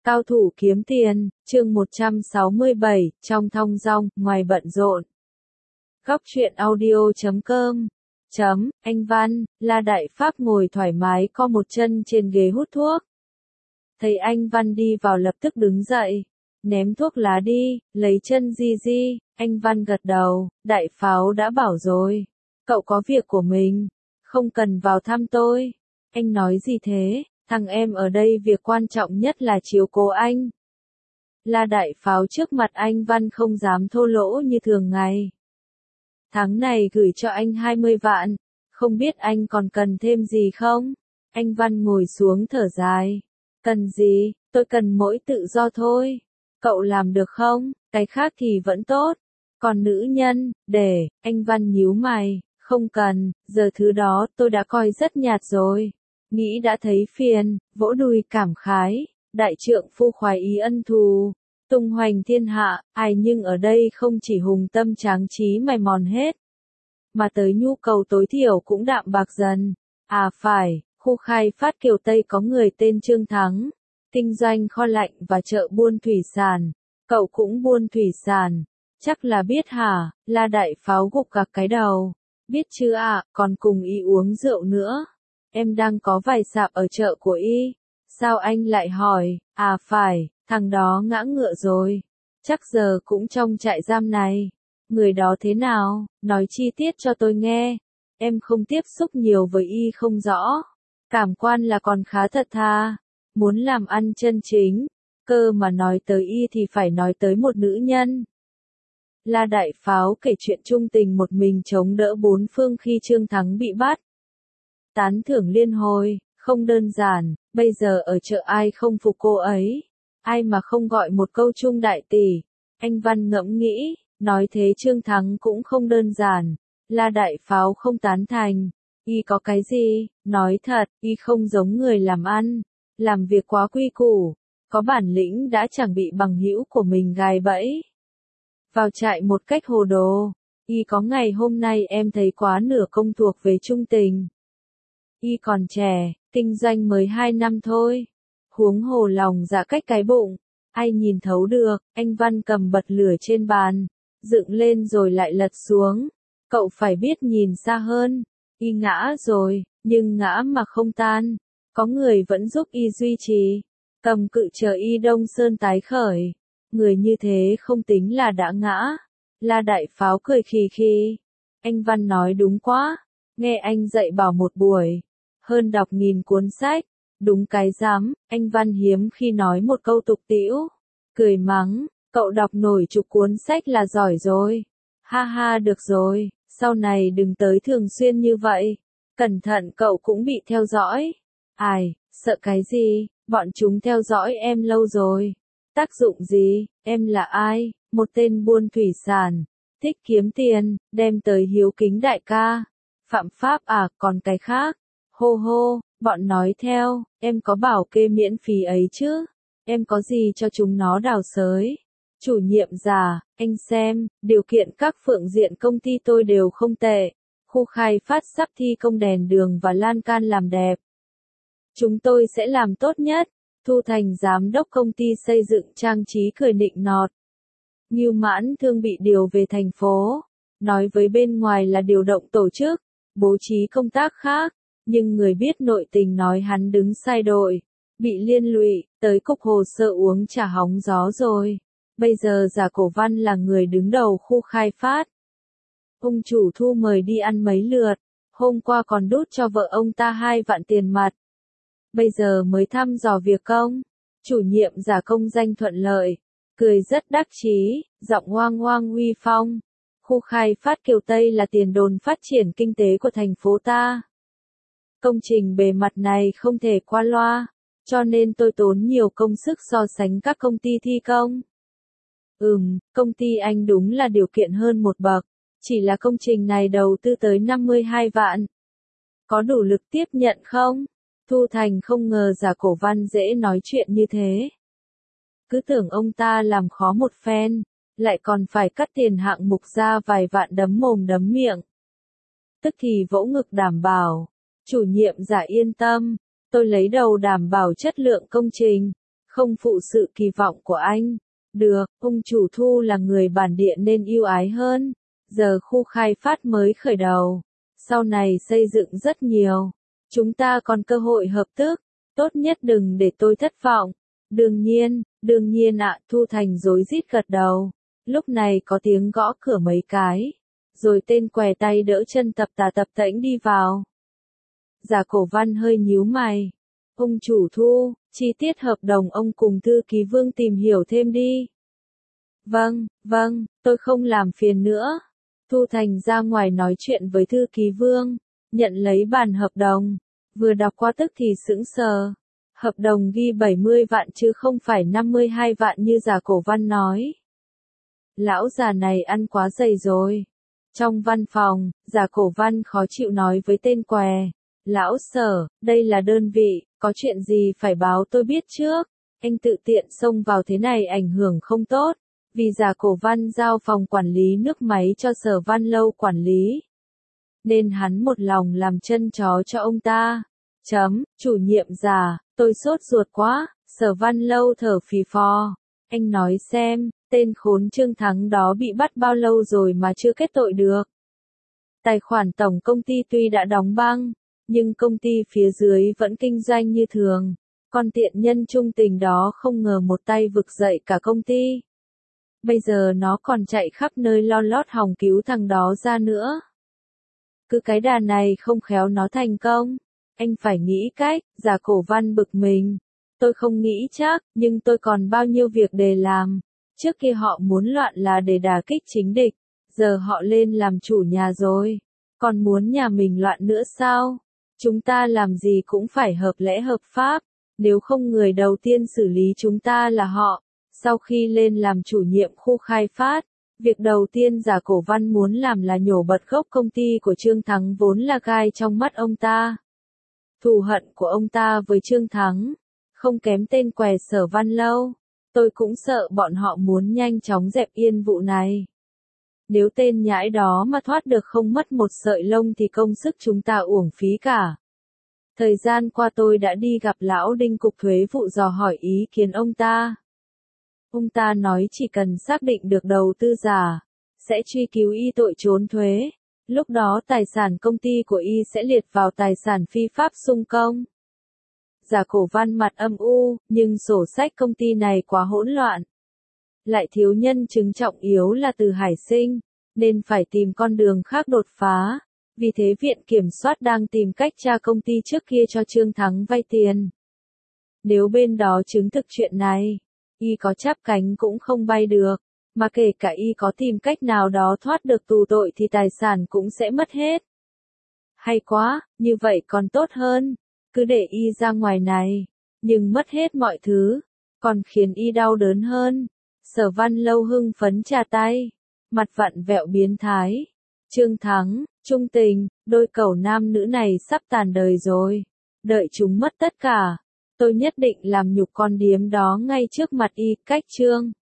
Cao thủ kiếm tiền, chương 167, trong thong dong, ngoài bận rộn. Góc truyện audio.com Anh Văn, La Đại Pháp ngồi thoải mái co một chân trên ghế hút thuốc. Thấy anh Văn đi vào lập tức đứng dậy, ném thuốc lá đi, lấy chân di, anh Văn gật đầu, Đại Pháo đã bảo rồi, cậu có việc của mình, không cần vào thăm tôi. Anh nói gì thế? Thằng em ở đây việc quan trọng nhất là chiếu cố anh. La Đại Pháo trước mặt anh Văn không dám thô lỗ như thường ngày. Tháng này gửi cho anh 20 vạn, không biết anh còn cần thêm gì không? Anh Văn ngồi xuống thở dài. Cần gì, tôi cần mỗi tự do thôi. Cậu làm được không? Cái khác thì vẫn tốt. Còn nữ nhân, anh Văn nhíu mày, không cần, giờ thứ đó tôi đã coi rất nhạt rồi. Nghĩ đã thấy phiền, vỗ đùi cảm khái, đại trượng phu khoái ý ân thù, tung hoành thiên hạ, ai nhưng ở đây không chỉ hùng tâm tráng trí mày mòn hết, mà tới nhu cầu tối thiểu cũng đạm bạc dần. À phải, khu khai phát Kiều Tây có người tên Trương Thắng, kinh doanh kho lạnh và chợ buôn thủy sản, cậu cũng buôn thủy sản, chắc là biết hả? La Đại Pháo gục gặc cái đầu, biết chứ ạ, còn cùng y uống rượu nữa. Em đang có vài sạp ở chợ của y. Sao anh lại hỏi? À phải, thằng đó ngã ngựa rồi. Chắc giờ cũng trong trại giam này. Người đó thế nào? Nói chi tiết cho tôi nghe. Em không tiếp xúc nhiều với y không rõ. Cảm quan là còn khá thật thà. Muốn làm ăn chân chính. Cơ mà nói tới y thì phải nói tới một nữ nhân. La Đại Pháo kể chuyện trung tình một mình chống đỡ bốn phương khi Trương Thắng bị bắt. Tán thưởng liên hồi, không đơn giản, bây giờ ở chợ ai không phục cô ấy, ai mà không gọi một câu Trung đại tỷ. Anh Văn ngẫm nghĩ, nói thế Trương Thắng cũng không đơn giản. La Đại Pháo không tán thành, y có cái gì, nói thật, y không giống người làm ăn, làm việc quá quy củ, có bản lĩnh đã chẳng bị bằng hữu của mình gài bẫy. Vào trại một cách hồ đồ, y có ngày hôm nay em thấy quá nửa công thuộc về trung tình. Y còn trẻ, kinh doanh mới 2 năm thôi. Huống hồ lòng dạ cách cái bụng, ai nhìn thấu được. Anh Văn cầm bật lửa trên bàn, dựng lên rồi lại lật xuống. Cậu phải biết nhìn xa hơn. Y ngã rồi, nhưng ngã mà không tan. Có người vẫn giúp y duy trì. Cầm cự chờ y Đông Sơn tái khởi. Người như thế không tính là đã ngã. La Đại Pháo cười khì khì. Anh Văn nói đúng quá. Nghe anh dạy bảo một buổi. Hơn đọc nghìn cuốn sách, đúng cái dám, anh Văn hiếm khi nói một câu tục tĩu, cười mắng, cậu đọc nổi chục cuốn sách là giỏi rồi, ha ha được rồi, sau này đừng tới thường xuyên như vậy, cẩn thận cậu cũng bị theo dõi, ai, sợ cái gì, bọn chúng theo dõi em lâu rồi, tác dụng gì, em là ai, một tên buôn thủy sản, thích kiếm tiền, đem tới hiếu kính đại ca, phạm pháp à, còn cái khác. Hô hô, bọn nói theo, em có bảo kê miễn phí ấy chứ, em có gì cho chúng nó đào xới. Chủ nhiệm già, anh xem, điều kiện các phương diện công ty tôi đều không tệ, khu khai phát sắp thi công đèn đường và lan can làm đẹp. Chúng tôi sẽ làm tốt nhất, Thu Thành giám đốc công ty xây dựng trang trí cười nịnh nọt. Ngưu Mãn Thương bị điều về thành phố, nói với bên ngoài là điều động tổ chức, bố trí công tác khác. Nhưng người biết nội tình nói hắn đứng sai đội, bị liên lụy, tới cục hồ sơ uống trà hóng gió rồi. Bây giờ Giả Cổ Văn là người đứng đầu khu khai phát. Ông chủ Thu mời đi ăn mấy lượt, hôm qua còn đút cho vợ ông ta 2 vạn tiền mặt. Bây giờ mới thăm dò việc công, chủ nhiệm Giả công danh thuận lợi, cười rất đắc chí, giọng oang oang uy phong. Khu khai phát Kiều Tây là tiền đồn phát triển kinh tế của thành phố ta. Công trình bề mặt này không thể qua loa, cho nên tôi tốn nhiều công sức so sánh các công ty thi công. Công ty anh đúng là điều kiện hơn một bậc, chỉ là công trình này đầu tư tới 52 vạn. Có đủ lực tiếp nhận không? Thu Thành không ngờ Giả Cổ Văn dễ nói chuyện như thế. Cứ tưởng ông ta làm khó một phen, lại còn phải cắt tiền hạng mục ra vài vạn đấm mồm đấm miệng. Tức thì vỗ ngực đảm bảo. Chủ nhiệm Giả yên tâm, tôi lấy đầu đảm bảo chất lượng công trình, không phụ sự kỳ vọng của anh. Được, ông chủ Thu là người bản địa nên ưu ái hơn. Giờ khu khai phát mới khởi đầu. Sau này xây dựng rất nhiều. Chúng ta còn cơ hội hợp tác. Tốt nhất đừng để tôi thất vọng. Đương nhiên ạ, Thu Thành rối rít gật đầu. Lúc này có tiếng gõ cửa mấy cái. Rồi tên què tay đỡ chân tập tà tập tễnh đi vào. Giả Cổ Văn hơi nhíu mày. Ông chủ Thu, chi tiết hợp đồng ông cùng thư ký Vương tìm hiểu thêm đi. Vâng, tôi không làm phiền nữa. Thu Thành ra ngoài nói chuyện với thư ký Vương, nhận lấy bản hợp đồng, vừa đọc qua tức thì sững sờ. Hợp đồng ghi 70 vạn chứ không phải 52 vạn như Giả Cổ Văn nói. Lão già này ăn quá dày rồi. Trong văn phòng, Giả Cổ Văn khó chịu nói với tên què. Lão Sở, đây là đơn vị, có chuyện gì phải báo tôi biết trước. Anh tự tiện xông vào thế này ảnh hưởng không tốt. Vì Giả Cổ Văn giao phòng quản lý nước máy cho Sở Văn Lâu quản lý. Nên hắn một lòng làm chân chó cho ông ta. Chủ nhiệm Giả, tôi sốt ruột quá. Sở Văn Lâu thở phì phò. Anh nói xem, tên khốn Trương Thắng đó bị bắt bao lâu rồi mà chưa kết tội được. Tài khoản tổng công ty tuy đã đóng băng, nhưng công ty phía dưới vẫn kinh doanh như thường. Con tiện nhân trung tình đó không ngờ một tay vực dậy cả công ty. Bây giờ nó còn chạy khắp nơi lo lót hòng cứu thằng đó ra nữa. Cứ cái đà này không khéo nó thành công. Anh phải nghĩ cách. Giả Cổ Văn bực mình. Tôi không nghĩ chắc, nhưng tôi còn bao nhiêu việc để làm. Trước kia họ muốn loạn là để đả kích chính địch. Giờ họ lên làm chủ nhà rồi. Còn muốn nhà mình loạn nữa sao? Chúng ta làm gì cũng phải hợp lẽ hợp pháp. Nếu không người đầu tiên xử lý chúng ta là họ. Sau khi lên làm chủ nhiệm khu khai phát, việc đầu tiên Giả Cổ Văn muốn làm là nhổ bật gốc công ty của Trương Thắng vốn là gai trong mắt ông ta. Thù hận của ông ta với Trương Thắng, không kém tên què Sở Văn Lâu. Tôi cũng sợ bọn họ muốn nhanh chóng dẹp yên vụ này. Nếu tên nhãi đó mà thoát được không mất một sợi lông thì công sức chúng ta uổng phí cả. Thời gian qua tôi đã đi gặp lão Đinh cục thuế vụ dò hỏi ý kiến ông ta. Ông ta nói chỉ cần xác định được đầu tư giả, sẽ truy cứu y tội trốn thuế. Lúc đó tài sản công ty của y sẽ liệt vào tài sản phi pháp xung công. Giả Cổ Văn mặt âm u, nhưng sổ sách công ty này quá hỗn loạn. Lại thiếu nhân chứng trọng yếu là Từ Hải Sinh, nên phải tìm con đường khác đột phá. Vì thế Viện Kiểm soát đang tìm cách tra công ty trước kia cho Trương Thắng vay tiền. Nếu bên đó chứng thực chuyện này, y có chắp cánh cũng không bay được, mà kể cả y có tìm cách nào đó thoát được tù tội thì tài sản cũng sẽ mất hết. Hay quá, như vậy còn tốt hơn, cứ để y ra ngoài này, nhưng mất hết mọi thứ, còn khiến y đau đớn hơn. Sở Văn Lâu hưng phấn chà tay, mặt vặn vẹo biến thái. Trương Thắng, Trung Tình, đôi cẩu nam nữ này sắp tàn đời rồi. Đợi chúng mất tất cả, tôi nhất định làm nhục con điếm đó ngay trước mặt y. Cách chương